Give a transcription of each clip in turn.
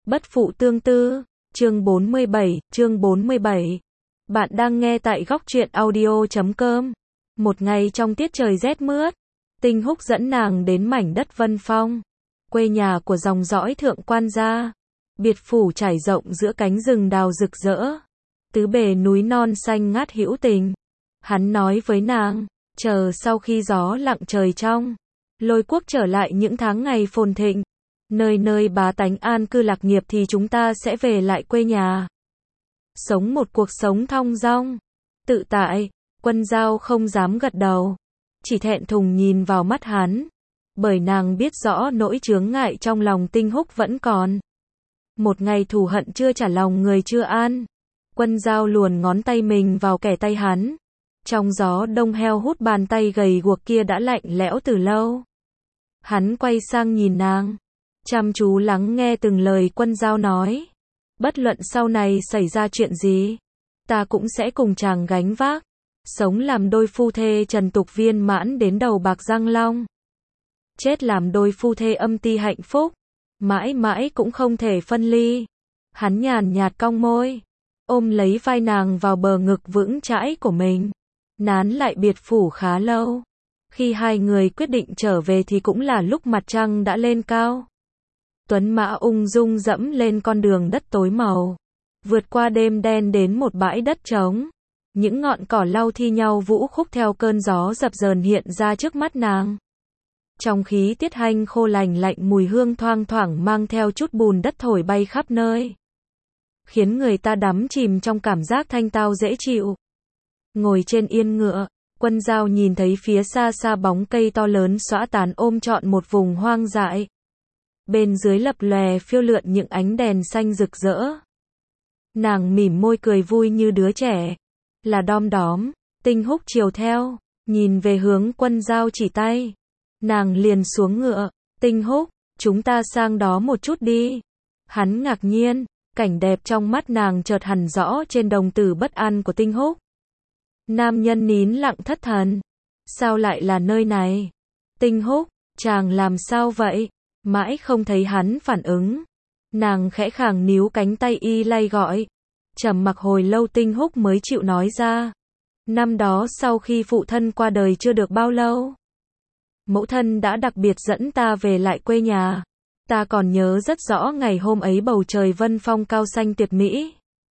Bất phụ tương tư, chương 47. Bạn đang nghe tại góc truyện audio.com. Một ngày trong tiết trời rét mướt, Tinh Húc dẫn nàng đến mảnh đất Vân Phong, quê nhà của dòng dõi thượng quan gia. Biệt phủ trải rộng giữa cánh rừng đào rực rỡ, tứ bề núi non xanh ngát hữu tình. Hắn nói với nàng, chờ sau khi gió lặng trời trong, Lôi quốc trở lại những tháng ngày phồn thịnh, nơi nơi bá tánh an cư lạc nghiệp thì chúng ta sẽ về lại quê nhà, sống một cuộc sống thong dong, tự tại. Quân Giao không dám gật đầu, chỉ thẹn thùng nhìn vào mắt hắn, bởi nàng biết rõ nỗi chướng ngại trong lòng Tinh Húc vẫn còn. Một ngày thù hận chưa trả lòng người chưa an. Quân Giao luồn ngón tay mình vào kẻ tay hắn. Trong gió đông heo hút, bàn tay gầy guộc kia đã lạnh lẽo từ lâu. Hắn quay sang nhìn nàng, chăm chú lắng nghe từng lời Quân Giao nói. Bất luận sau này xảy ra chuyện gì, ta cũng sẽ cùng chàng gánh vác, sống làm đôi phu thê trần tục viên mãn đến đầu bạc răng long. Chết làm đôi phu thê âm ti hạnh phúc, mãi mãi cũng không thể phân ly. Hắn nhàn nhạt cong môi, ôm lấy vai nàng vào bờ ngực vững chãi của mình, nán lại biệt phủ khá lâu. Khi hai người quyết định trở về thì cũng là lúc mặt trăng đã lên cao. Tuấn mã ung dung dẫm lên con đường đất tối màu, vượt qua đêm đen đến một bãi đất trống. Những ngọn cỏ lau thi nhau vũ khúc theo cơn gió dập dờn hiện ra trước mắt nàng. Trong khí tiết hanh khô lành lạnh, mùi hương thoang thoảng mang theo chút bùn đất thổi bay khắp nơi, khiến người ta đắm chìm trong cảm giác thanh tao dễ chịu. Ngồi trên yên ngựa, Quân Giao nhìn thấy phía xa xa bóng cây to lớn xõa tán ôm trọn một vùng hoang dại. Bên dưới lập lòe phiêu lượn những ánh đèn xanh rực rỡ. Nàng mỉm môi cười vui như đứa trẻ. Là đom đóm. Tinh Húc chiều theo, nhìn về hướng Quân Giao chỉ tay. Nàng liền xuống ngựa. Tinh Húc, chúng ta sang đó một chút đi. Hắn ngạc nhiên, cảnh đẹp trong mắt nàng chợt hằn rõ trên đồng tử bất an của Tinh Húc. Nam nhân nín lặng thất thần. Sao lại là nơi này? Tinh Húc, chàng làm sao vậy? Mãi không thấy hắn phản ứng. Nàng khẽ khàng níu cánh tay y lay gọi. Trầm mặc hồi lâu Tinh Húc mới chịu nói ra. Năm đó sau khi phụ thân qua đời chưa được bao lâu, mẫu thân đã đặc biệt dẫn ta về lại quê nhà. Ta còn nhớ rất rõ ngày hôm ấy bầu trời Vân Phong cao xanh tuyệt mỹ.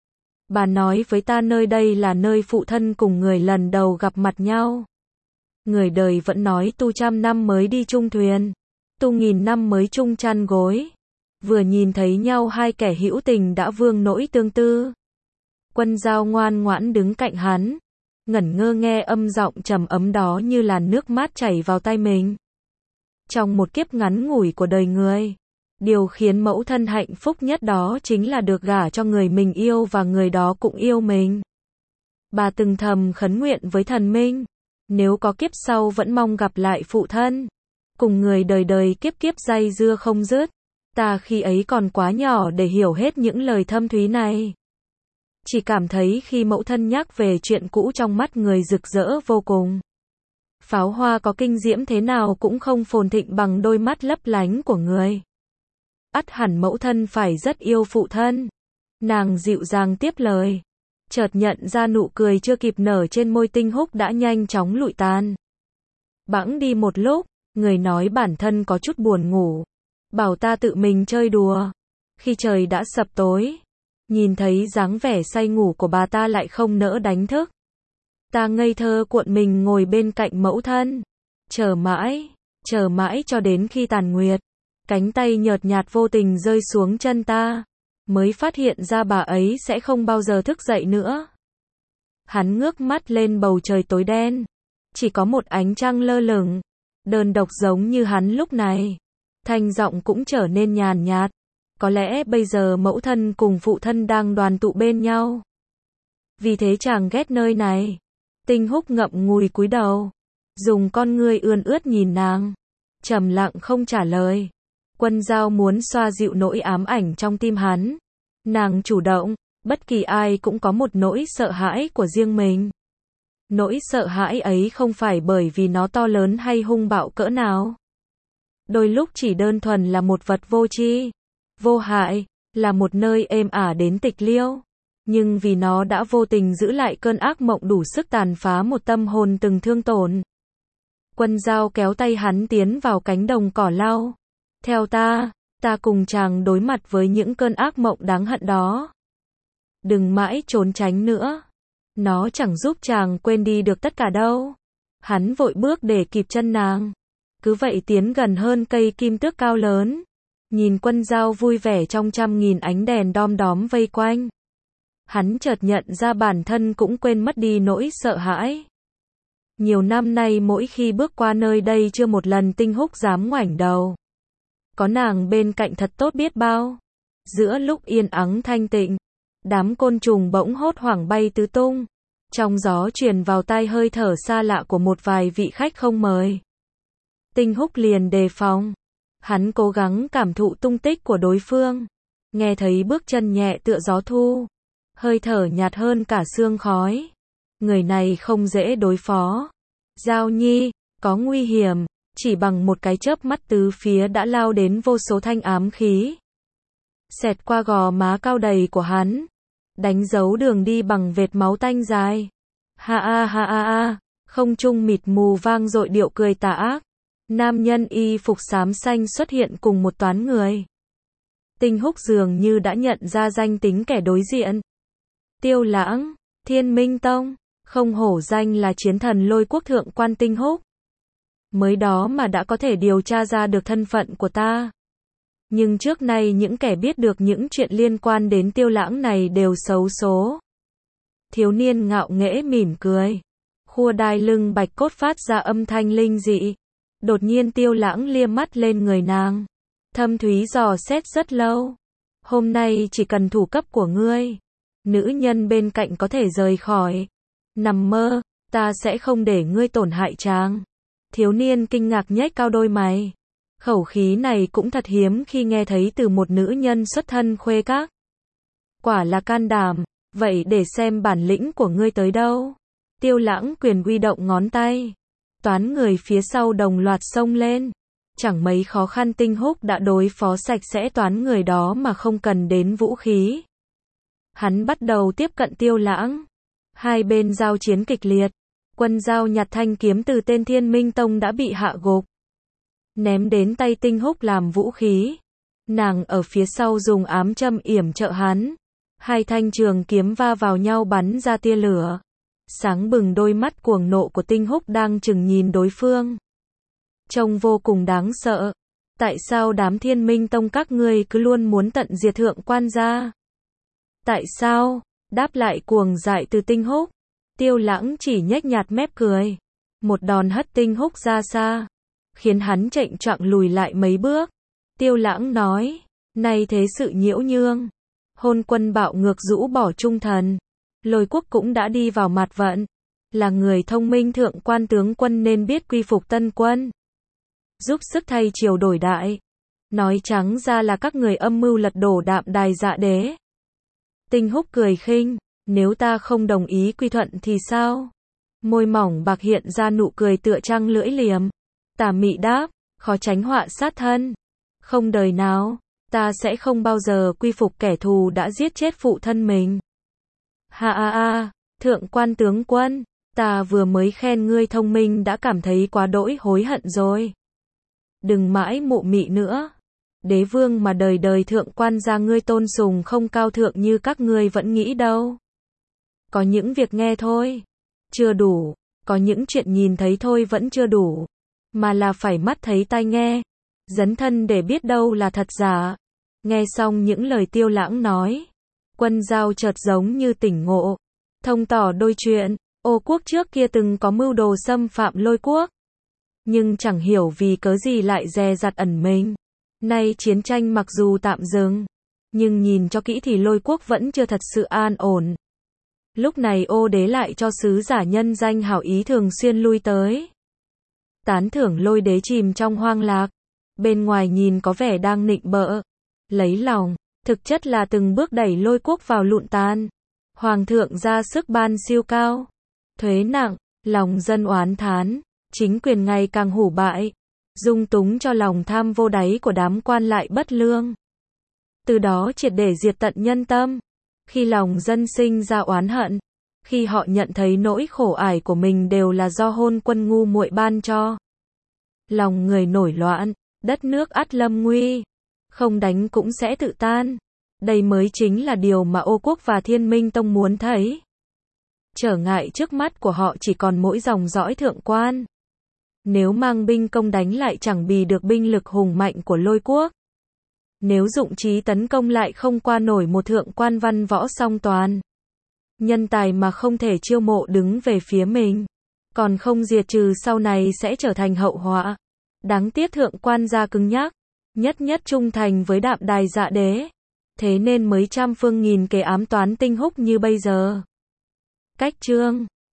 Bà nói với ta nơi đây là nơi phụ thân cùng người lần đầu gặp mặt nhau. Người đời vẫn nói tu 100 năm mới đi chung thuyền, tu 1000 năm mới chung chăn gối. Vừa nhìn thấy nhau hai kẻ hữu tình đã vương nỗi tương tư. Quân Giao ngoan ngoãn đứng cạnh hắn, ngẩn ngơ nghe âm giọng trầm ấm đó như làn nước mát chảy vào tai mình. Trong một kiếp ngắn ngủi của đời người, điều khiến mẫu thân hạnh phúc nhất đó chính là được gả cho người mình yêu và người đó cũng yêu mình. Bà từng thầm khấn nguyện với thần minh, nếu có kiếp sau vẫn mong gặp lại phụ thân, cùng người đời đời kiếp kiếp day dưa không dứt. Ta khi ấy còn quá nhỏ để hiểu hết những lời thâm thúy này. Chỉ cảm thấy khi mẫu thân nhắc về chuyện cũ trong mắt người rực rỡ vô cùng. Pháo hoa có kinh diễm thế nào cũng không phồn thịnh bằng đôi mắt lấp lánh của người. Ắt hẳn mẫu thân phải rất yêu phụ thân. Nàng dịu dàng tiếp lời. Chợt nhận ra nụ cười chưa kịp nở trên môi Tinh Húc đã nhanh chóng lụi tan. Bẵng đi một lúc, người nói bản thân có chút buồn ngủ, bảo ta tự mình chơi đùa. Khi trời đã sập tối, nhìn thấy dáng vẻ say ngủ của bà ta lại không nỡ đánh thức. Ta ngây thơ cuộn mình ngồi bên cạnh mẫu thân, chờ mãi cho đến khi tàn nguyệt, cánh tay nhợt nhạt vô tình rơi xuống chân ta, mới phát hiện ra bà ấy sẽ không bao giờ thức dậy nữa. Hắn ngước mắt lên bầu trời tối đen, chỉ có một ánh trăng lơ lửng, đơn độc giống như hắn lúc này. Thanh giọng cũng trở nên nhàn nhạt. Có lẽ bây giờ mẫu thân cùng phụ thân đang đoàn tụ bên nhau. Vì thế chàng ghét nơi này. Tinh Húc ngậm ngùi cúi đầu, dùng con ngươi ươn ướt nhìn nàng, trầm lặng không trả lời. Quân Giao muốn xoa dịu nỗi ám ảnh trong tim hắn. Nàng chủ động, bất kỳ ai cũng có một nỗi sợ hãi của riêng mình. Nỗi sợ hãi ấy không phải bởi vì nó to lớn hay hung bạo cỡ nào. Đôi lúc chỉ đơn thuần là một vật vô tri, vô hại, là một nơi êm ả đến tịch liêu. Nhưng vì nó đã vô tình giữ lại cơn ác mộng đủ sức tàn phá một tâm hồn từng thương tổn. Quân Dao kéo tay hắn tiến vào cánh đồng cỏ lau. Theo ta cùng chàng đối mặt với những cơn ác mộng đáng hận đó. Đừng mãi trốn tránh nữa. Nó chẳng giúp chàng quên đi được tất cả đâu. Hắn vội bước để kịp chân nàng. Cứ vậy tiến gần hơn cây kim tước cao lớn. Nhìn Quân Dao vui vẻ trong trăm nghìn ánh đèn đom đóm vây quanh. Hắn chợt nhận ra bản thân cũng quên mất đi nỗi sợ hãi. Nhiều năm nay mỗi khi bước qua nơi đây chưa một lần Tinh Húc dám ngoảnh đầu. Có nàng bên cạnh thật tốt biết bao. Giữa lúc yên ắng thanh tịnh, đám côn trùng bỗng hốt hoảng bay tứ tung. Trong gió truyền vào tai hơi thở xa lạ của một vài vị khách không mời. Tinh Húc liền đề phòng. Hắn cố gắng cảm thụ tung tích của đối phương. Nghe thấy bước chân nhẹ tựa gió thu. Hơi thở nhạt hơn cả sương khói. Người này không dễ đối phó. Giao Nhi, có nguy hiểm. Chỉ bằng một cái chớp mắt tứ phía đã lao đến vô số thanh ám khí. Xẹt qua gò má cao đầy của hắn. Đánh dấu đường đi bằng vệt máu tanh dài. Ha a ha a a. Không trung mịt mù vang dội điệu cười tà ác. Nam nhân y phục xám xanh xuất hiện cùng một toán người. Tinh Húc dường như đã nhận ra danh tính kẻ đối diện. Tiêu Lãng, Thiên Minh Tông, không hổ danh là chiến thần Lôi Quốc thượng quan Tinh Húc. Mới đó mà đã có thể điều tra ra được thân phận của ta. Nhưng trước nay những kẻ biết được những chuyện liên quan đến Tiêu Lãng này đều xấu số. Thiếu niên ngạo nghễ mỉm cười. Khua đai lưng bạch cốt phát ra âm thanh linh dị. Đột nhiên Tiêu Lãng liếc mắt lên người nàng. Thâm thúy dò xét rất lâu. Hôm nay chỉ cần thủ cấp của ngươi. Nữ nhân bên cạnh có thể rời khỏi. Nằm mơ, ta sẽ không để ngươi tổn hại chàng. Thiếu niên kinh ngạc nhếch cao đôi mày. Khẩu khí này cũng thật hiếm khi nghe thấy từ một nữ nhân xuất thân khuê các. Quả là can đảm, vậy để xem bản lĩnh của ngươi tới đâu. Tiêu Lãng quyền huy động ngón tay. Toán người phía sau đồng loạt xông lên. Chẳng mấy khó khăn Tinh Húc đã đối phó sạch sẽ toán người đó mà không cần đến vũ khí. Hắn bắt đầu tiếp cận Tiêu Lãng. Hai bên giao chiến kịch liệt. Quân Dao nhặt thanh kiếm từ tên Thiên Minh Tông đã bị hạ gục. Ném đến tay Tinh Húc làm vũ khí. Nàng ở phía sau dùng ám châm yểm trợ hắn. Hai thanh trường kiếm va vào nhau bắn ra tia lửa. Sáng bừng đôi mắt cuồng nộ của Tinh Húc đang chừng nhìn đối phương. Trông vô cùng đáng sợ. Tại sao đám Thiên Minh Tông các ngươi cứ luôn muốn tận diệt thượng quan gia? Tại sao? Đáp lại cuồng dại từ Tinh Húc. Tiêu Lãng chỉ nhếch nhạt mép cười. Một đòn hất Tinh Húc ra xa. Khiến hắn chệch choạng lùi lại mấy bước. Tiêu Lãng nói. Nay thế sự nhiễu nhương. Hôn quân bạo ngược rũ bỏ trung thần. Lôi Quốc cũng đã đi vào mặt vận. Là người thông minh thượng quan tướng quân nên biết quy phục tân quân. Giúp sức thay triều đổi đại. Nói trắng ra là các người âm mưu lật đổ Đạm Đài Dạ Đế. Tinh Húc cười khinh. Nếu ta không đồng ý quy thuận thì sao? Môi mỏng bạc hiện ra nụ cười tựa trăng lưỡi liềm. Tà mị đáp. Khó tránh họa sát thân. Không đời nào. Ta sẽ không bao giờ quy phục kẻ thù đã giết chết phụ thân mình. Ha ha ha. Thượng quan tướng quân. Ta vừa mới khen ngươi thông minh đã cảm thấy quá đỗi hối hận rồi. Đừng mãi mụ mị nữa. Đế vương mà đời đời thượng quan gia ngươi tôn sùng không cao thượng như các ngươi vẫn nghĩ đâu. Có những việc nghe thôi. Chưa đủ. Có những chuyện nhìn thấy thôi vẫn chưa đủ. Mà là phải mắt thấy tai nghe. Dấn thân để biết đâu là thật giả. Nghe xong những lời Tiêu Lãng nói. Quân Dao chợt giống như tỉnh ngộ. Thông tỏ đôi chuyện. Ô quốc trước kia từng có mưu đồ xâm phạm Lôi Quốc. Nhưng chẳng hiểu vì cớ gì lại dè dặt ẩn mình. Nay chiến tranh mặc dù tạm dừng. Nhưng nhìn cho kỹ thì Lôi Quốc vẫn chưa thật sự an ổn. Lúc này Ô đế lại cho sứ giả nhân danh hảo ý thường xuyên lui tới. Tán thưởng Lôi đế chìm trong hoang lạc. Bên ngoài nhìn có vẻ đang nịnh bợ. Lấy lòng. Thực chất là từng bước đẩy Lôi Quốc vào lụn tan. Hoàng thượng ra sức ban siêu cao. Thuế nặng. Lòng dân oán thán. Chính quyền ngày càng hủ bại. Dung túng cho lòng tham vô đáy của đám quan lại bất lương. từ đó triệt để diệt tận nhân tâm. Khi lòng dân sinh ra oán hận, khi họ nhận thấy nỗi khổ ải của mình đều là do hôn quân ngu muội ban cho, lòng người nổi loạn, đất nước ắt lâm nguy, không đánh cũng sẽ tự tan. Đây mới chính là điều mà Ô Quốc và Thiên Minh Tông muốn thấy. Trở ngại trước mắt của họ chỉ còn mỗi dòng dõi thượng quan. Nếu mang binh công đánh lại chẳng bì được binh lực hùng mạnh của Lôi Quốc. Nếu dụng trí tấn công lại không qua nổi một thượng quan văn võ song toàn. Nhân tài mà không thể chiêu mộ đứng về phía mình, còn không diệt trừ sau này sẽ trở thành hậu họa. Đáng tiếc thượng quan gia cứng nhắc, nhất nhất trung thành với Đạm Đài Dạ Đế. Thế nên mới trăm phương nghìn kế ám toán Tinh Húc như bây giờ. Cách chương